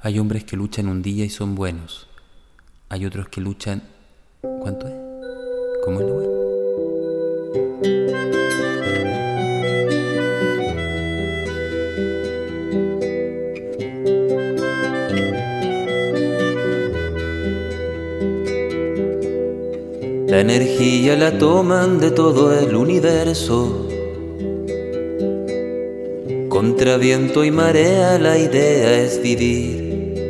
Hay hombres que luchan un día y son buenos. Hay otros que luchan... ¿Cuánto es? ¿Cómo es la web? La energía la toman de todo el universo. Contra viento y marea la idea es vivir.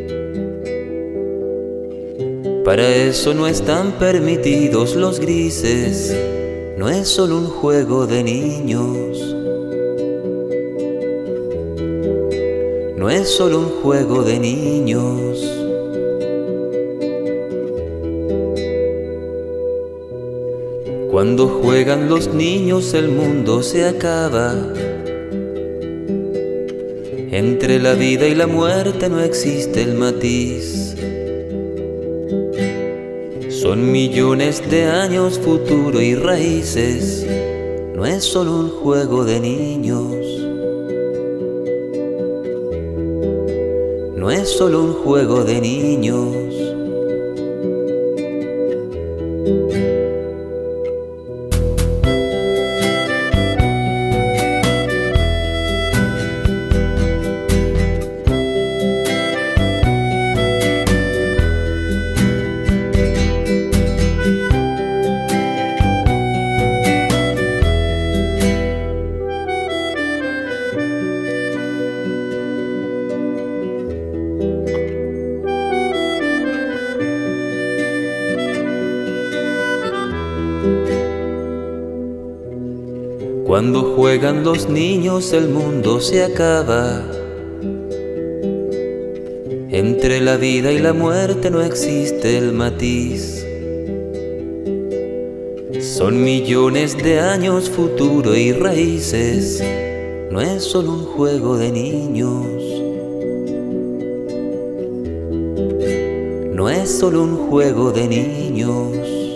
Para eso no están permitidos los grises. No es solo un juego de niños. No es solo un juego de niños. Cuando juegan los niños el mundo se acaba. Entre la vida y la muerte no existe el matiz. Son millones de años, futuro y raíces. No es solo un juego de niños. No es solo un juego de niños. Cuando juegan los niños el mundo se acaba. Entre la vida y la muerte no existe el matiz. Son millones de años, futuro y raíces. No es solo un juego de niños. No es solo un juego de niños.